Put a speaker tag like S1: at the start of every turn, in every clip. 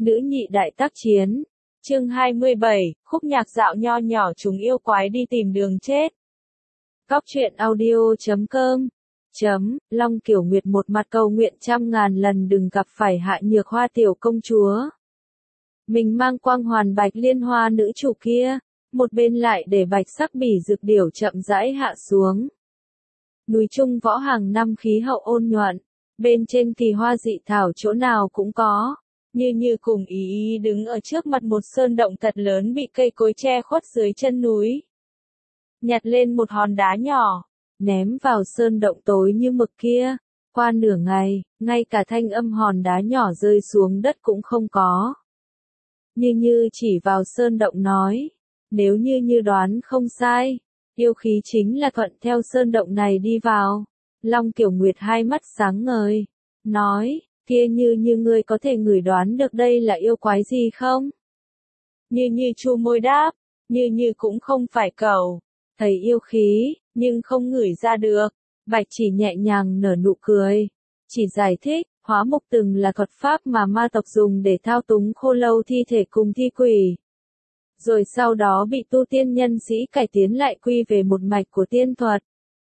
S1: Nữ nhị đại tác chiến. Chương 27, khúc nhạc dạo nho nhỏ chúng yêu quái đi tìm đường chết. Cóc truyện audio.com Long Kiểu Nguyệt một mặt cầu nguyện trăm ngàn lần đừng gặp phải Hạ Nhược Hoa tiểu công chúa. Mình mang quang hoàn bạch liên hoa nữ chủ kia, một bên lại để bạch sắc bỉ dược điểu chậm rãi hạ xuống. Núi Trung Võ hàng năm khí hậu ôn nhuận, bên trên kỳ hoa dị thảo chỗ nào cũng có. Như cùng ý đứng ở trước mặt một sơn động thật lớn bị cây cối che khuất dưới chân núi. Nhặt lên một hòn đá nhỏ, ném vào sơn động tối như mực kia. Qua nửa ngày, ngay cả thanh âm hòn đá nhỏ rơi xuống đất cũng không có. Như chỉ vào sơn động nói, nếu như đoán không sai, yêu khí chính là thuận theo sơn động này đi vào. Long Kiểu Nguyệt hai mắt sáng ngời, nói, kia như ngươi có thể ngửi đoán được đây là yêu quái gì không? Như chu môi đáp, như cũng không phải cẩu, thấy yêu khí, nhưng không ngửi ra được. Bạch chỉ nhẹ nhàng nở nụ cười, chỉ giải thích, hóa mục từng là thuật pháp mà ma tộc dùng để thao túng khô lâu thi thể cùng thi quỷ. Rồi sau đó bị tu tiên nhân sĩ cải tiến lại quy về một mạch của tiên thuật.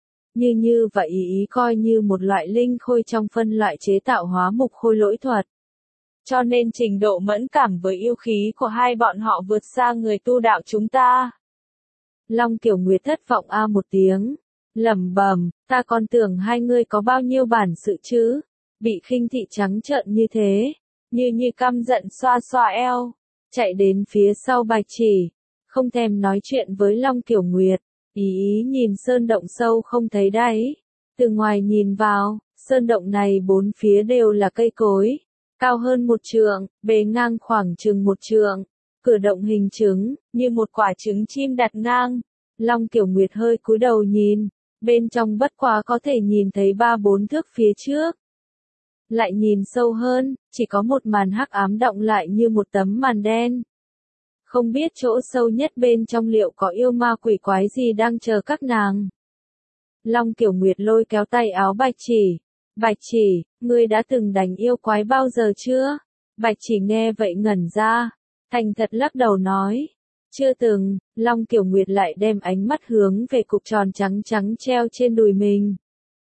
S1: Như vậy ý coi như một loại linh khôi trong phân loại chế tạo hóa mục khôi lỗi thuật. Cho nên trình độ mẫn cảm với yêu khí của hai bọn họ vượt xa người tu đạo chúng ta. Long Kiểu Nguyệt thất vọng một tiếng, lẩm bẩm, ta còn tưởng hai ngươi có bao nhiêu bản sự chứ, bị khinh thị trắng trợn như thế. Như căm giận xoa xoa eo, chạy đến phía sau Bạch Chỉ, không thèm nói chuyện với Long Kiểu Nguyệt. Ý nhìn sơn động sâu không thấy đáy. Từ ngoài nhìn vào, sơn động này bốn phía đều là cây cối, cao hơn 1 trượng, bề ngang khoảng chừng 1 trượng. Cửa động hình trứng, như một quả trứng chim đặt ngang. Long Kiểu Nguyệt hơi cúi đầu nhìn, bên trong bất quá có thể nhìn thấy 3-4 thước phía trước. Lại nhìn sâu hơn, chỉ có một màn hắc ám đọng lại như một tấm màn đen. Không biết chỗ sâu nhất bên trong liệu có yêu ma quỷ quái gì đang chờ các nàng. Long Kiểu Nguyệt lôi kéo tay áo Bạch Chỉ. Bạch Chỉ, ngươi đã từng đánh yêu quái bao giờ chưa? Bạch Chỉ nghe vậy ngẩn ra, thành thật lắc đầu nói. Chưa từng. Long Kiểu Nguyệt lại đem ánh mắt hướng về cục tròn trắng trắng treo trên đùi mình.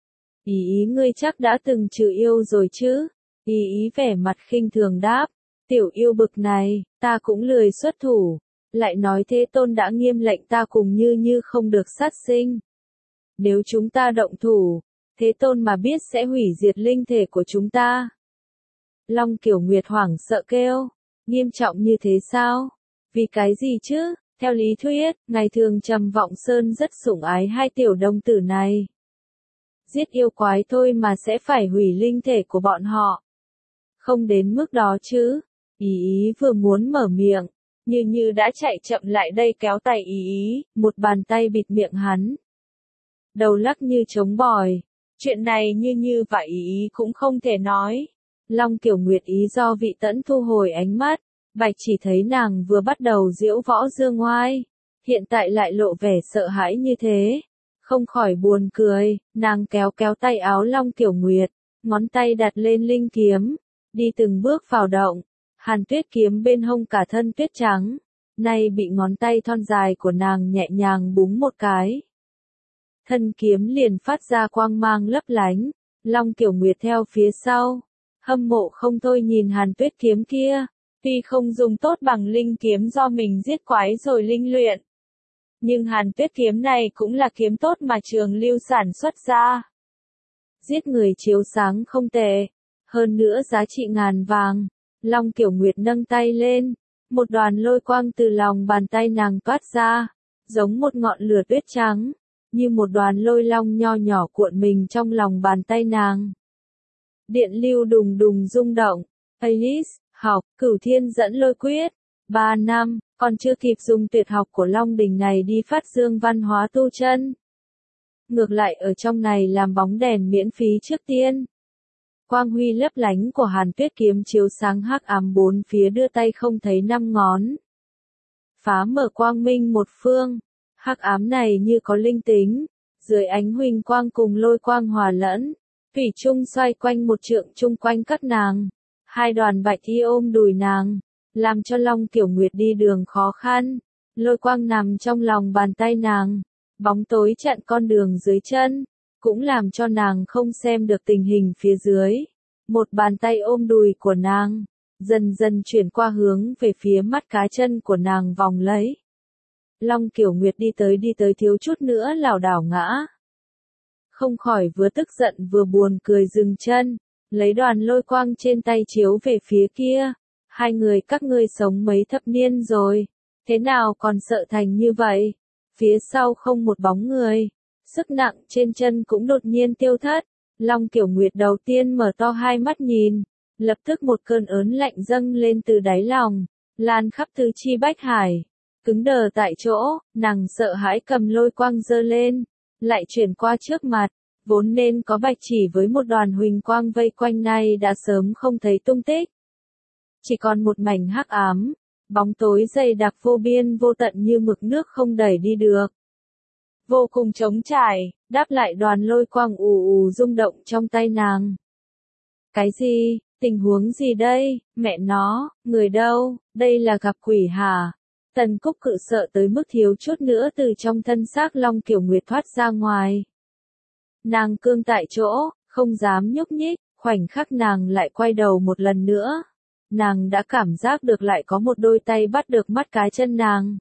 S1: Ý ngươi chắc đã từng trừ yêu rồi chứ? Ý vẻ mặt khinh thường đáp. Tiểu yêu bực này, ta cũng lười xuất thủ. Lại nói Thế Tôn đã nghiêm lệnh ta cùng như không được sát sinh. Nếu chúng ta động thủ, Thế Tôn mà biết sẽ hủy diệt linh thể của chúng ta. Long Kiểu Nguyệt hoảng sợ kêu, nghiêm trọng như thế sao? Vì cái gì chứ? Theo lý thuyết, ngày thường Trầm Vọng Sơn rất sủng ái hai tiểu đồng tử này. Giết yêu quái thôi mà sẽ phải hủy linh thể của bọn họ. Không đến mức đó chứ. Ý vừa muốn mở miệng, như đã chạy chậm lại đây kéo tay ý, một bàn tay bịt miệng hắn. Đầu lắc như trống bòi, chuyện này như vậy ý cũng không thể nói. Long Kiểu Nguyệt ý do vị tẫn thu hồi ánh mắt, Bạch chỉ thấy nàng vừa bắt đầu diễu võ dương oai, hiện tại lại lộ vẻ sợ hãi như thế. Không khỏi buồn cười, nàng kéo tay áo Long Kiểu Nguyệt, ngón tay đặt lên linh kiếm, đi từng bước vào động. Hàn Tuyết kiếm bên hông cả thân tuyết trắng, nay bị ngón tay thon dài của nàng nhẹ nhàng búng một cái. Thân kiếm liền phát ra quang mang lấp lánh, Long Kiểu Nguyệt theo phía sau, hâm mộ không thôi nhìn Hàn Tuyết kiếm kia, tuy không dùng tốt bằng linh kiếm do mình giết quái rồi linh luyện. Nhưng Hàn Tuyết kiếm này cũng là kiếm tốt mà Trường Lưu sản xuất ra. Giết người chiếu sáng không tệ, hơn nữa giá trị ngàn vàng. Long Kiểu Nguyệt nâng tay lên, một đoàn lôi quang từ lòng bàn tay nàng toát ra, giống một ngọn lửa tuyết trắng, như một đoàn lôi long nho nhỏ cuộn mình trong lòng bàn tay nàng. Điện lưu đùng đùng rung động, Alice, học, Cửu Thiên dẫn lôi quyết, 3 năm, còn chưa kịp dùng tuyệt học của Long Đình này đi phát dương văn hóa tu chân. Ngược lại ở trong này làm bóng đèn miễn phí trước tiên. Quang huy lấp lánh của Hàn Tuyết kiếm chiếu sáng hắc ám bốn phía đưa tay không thấy 5 ngón. Phá mở quang minh một phương, hắc ám này như có linh tính, dưới ánh huỳnh quang cùng lôi quang hòa lẫn, thủy chung xoay quanh một trượng chung quanh các nàng. Hai đoàn bạch y ôm đùi nàng, làm cho Long Kiểu Nguyệt đi đường khó khăn. Lôi quang nằm trong lòng bàn tay nàng, bóng tối chặn con đường dưới chân, cũng làm cho nàng không xem được tình hình phía dưới. Một bàn tay ôm đùi của nàng, dần dần chuyển qua hướng về phía mắt cá chân của nàng vòng lấy. Long Kiểu Nguyệt đi tới thiếu chút nữa lảo đảo ngã. Không khỏi vừa tức giận vừa buồn cười dừng chân, lấy đoàn lôi quang trên tay chiếu về phía kia. Hai người các ngươi sống mấy thập niên rồi, thế nào còn sợ thành như vậy? Phía sau không một bóng người, sức nặng trên chân cũng đột nhiên tiêu thất. Long Kiểu Nguyệt đầu tiên mở to hai mắt nhìn, lập tức một cơn ớn lạnh dâng lên từ đáy lòng, lan khắp tứ chi bách hải. Cứng đờ tại chỗ, nàng sợ hãi cầm lôi quang giơ lên, lại chuyển qua trước mặt, vốn nên có bạch chỉ với một đoàn huỳnh quang vây quanh này đã sớm không thấy tung tích. Chỉ còn một mảnh hắc ám, bóng tối dày đặc vô biên vô tận như mực nước không đẩy đi được. Vô cùng trống trải, đáp lại đoàn lôi quang ù ù rung động trong tay nàng. Cái gì, tình huống gì đây, mẹ nó, người đâu, đây là gặp quỷ hả? Tần Cúc Cự sợ tới mức thiếu chút nữa từ trong thân xác Long Kiểu Nguyệt thoát ra ngoài. Nàng cương tại chỗ, không dám nhúc nhích, khoảnh khắc nàng lại quay đầu một lần nữa. Nàng đã cảm giác được lại có một đôi tay bắt được mắt cá chân nàng.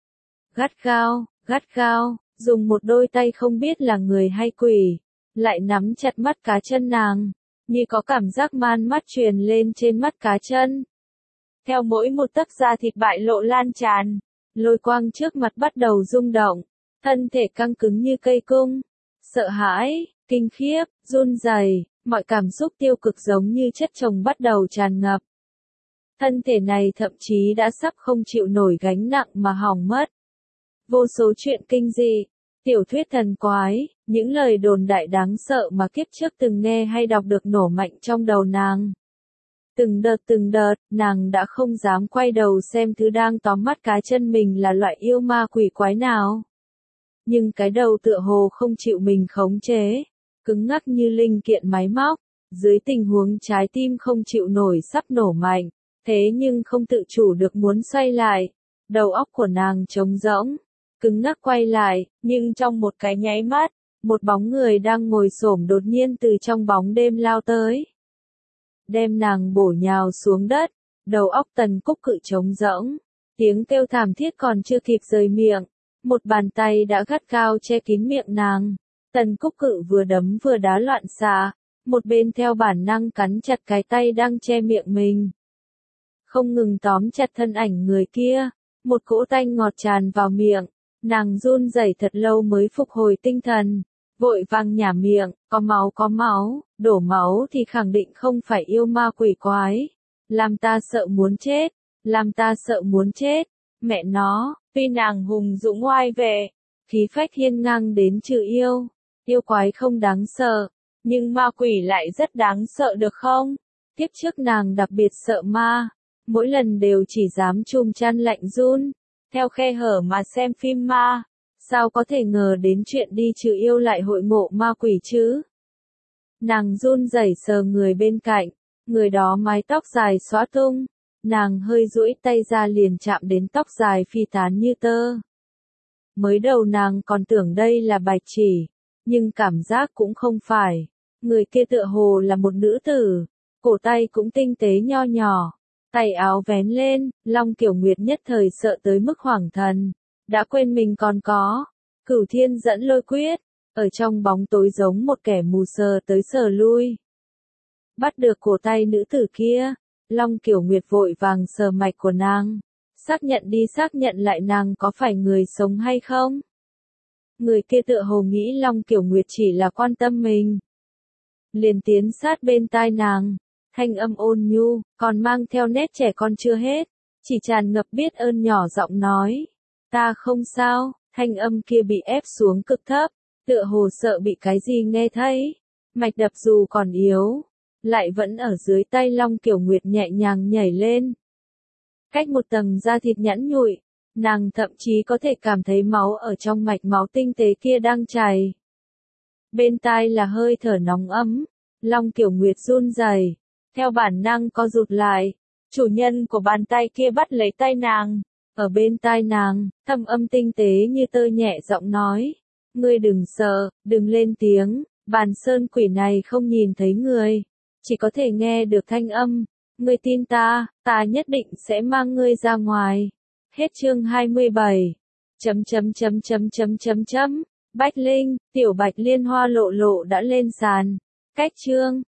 S1: Gắt gao, dùng một đôi tay không biết là người hay quỷ, lại nắm chặt mắt cá chân nàng, như có cảm giác man mắt truyền lên trên mắt cá chân. Theo mỗi một tấc da thịt bại lộ lan tràn, lôi quang trước mặt bắt đầu rung động, thân thể căng cứng như cây cung, sợ hãi, kinh khiếp, run rẩy, mọi cảm xúc tiêu cực giống như chất chồng bắt đầu tràn ngập. Thân thể này thậm chí đã sắp không chịu nổi gánh nặng mà hỏng mất. Vô số chuyện kinh dị, tiểu thuyết thần quái, những lời đồn đại đáng sợ mà kiếp trước từng nghe hay đọc được nổ mạnh trong đầu nàng. Từng đợt, nàng đã không dám quay đầu xem thứ đang tóm mắt cá chân mình là loại yêu ma quỷ quái nào. Nhưng cái đầu tựa hồ không chịu mình khống chế, cứng ngắc như linh kiện máy móc, dưới tình huống trái tim không chịu nổi sắp nổ mạnh, thế nhưng không tự chủ được muốn xoay lại. Đầu óc của nàng trống rỗng, cứng ngắc quay lại, nhưng trong một cái nháy mắt, một bóng người đang ngồi xổm đột nhiên từ trong bóng đêm lao tới. Đem nàng bổ nhào xuống đất, đầu óc Tần Cúc Cự trống rỗng, tiếng kêu thảm thiết còn chưa kịp rời miệng, một bàn tay đã gắt gao che kín miệng nàng. Tần Cúc Cự vừa đấm vừa đá loạn xạ, một bên theo bản năng cắn chặt cái tay đang che miệng mình. Không ngừng tóm chặt thân ảnh người kia, một cỗ tanh ngọt tràn vào miệng, nàng run rẩy thật lâu mới phục hồi tinh thần. Vội vàng nhả miệng, có máu, đổ máu thì khẳng định không phải yêu ma quỷ quái. Làm ta sợ muốn chết, mẹ nó, tuy nàng hùng dũng oai vệ, khí phách hiên ngang đến trừ yêu quái không đáng sợ, nhưng ma quỷ lại rất đáng sợ được không? Tiếp trước nàng đặc biệt sợ ma, mỗi lần đều chỉ dám chùm chăn lạnh run, theo khe hở mà xem phim ma. Sao có thể ngờ đến chuyện đi trừ yêu lại hội ngộ ma quỷ chứ? Nàng run rẩy sờ người bên cạnh, người đó mái tóc dài xõa tung, nàng hơi duỗi tay ra liền chạm đến tóc dài phi tán như tơ. Mới đầu nàng còn tưởng đây là bạch chỉ, nhưng cảm giác cũng không phải, người kia tựa hồ là một nữ tử, cổ tay cũng tinh tế nho nhỏ, tay áo vén lên, Long Kiểu Nguyệt nhất thời sợ tới mức hoảng thần. Đã quên mình còn có Cửu Thiên Dẫn Lôi Quyết, ở trong bóng tối giống một kẻ mù sờ tới sờ lui. Bắt được cổ tay nữ tử kia, Long Kiểu Nguyệt vội vàng sờ mạch của nàng, xác nhận lại nàng có phải người sống hay không. Người kia tựa hồ nghĩ Long Kiểu Nguyệt chỉ là quan tâm mình. Liền tiến sát bên tai nàng, thanh âm ôn nhu, còn mang theo nét trẻ con chưa hết, chỉ tràn ngập biết ơn nhỏ giọng nói. Ta không sao, thanh âm kia bị ép xuống cực thấp, tựa hồ sợ bị cái gì nghe thấy. Mạch đập dù còn yếu, lại vẫn ở dưới tay Long Kiểu Nguyệt nhẹ nhàng nhảy lên. Cách một tầng da thịt nhẵn nhụi, nàng thậm chí có thể cảm thấy máu ở trong mạch máu tinh tế kia đang chảy. Bên tai là hơi thở nóng ấm, Long Kiểu Nguyệt run rẩy, theo bản năng co rụt lại. Chủ nhân của bàn tay kia bắt lấy tay nàng. Ở bên tai nàng, thâm âm tinh tế như tơ nhẹ giọng nói. Ngươi đừng sợ, đừng lên tiếng, bàn sơn quỷ này không nhìn thấy người. Chỉ có thể nghe được thanh âm. Ngươi tin ta, ta nhất định sẽ mang ngươi ra ngoài. Hết chương 27. Bách Linh, tiểu Bạch Liên Hoa lộ lộ đã lên sàn. Cách chương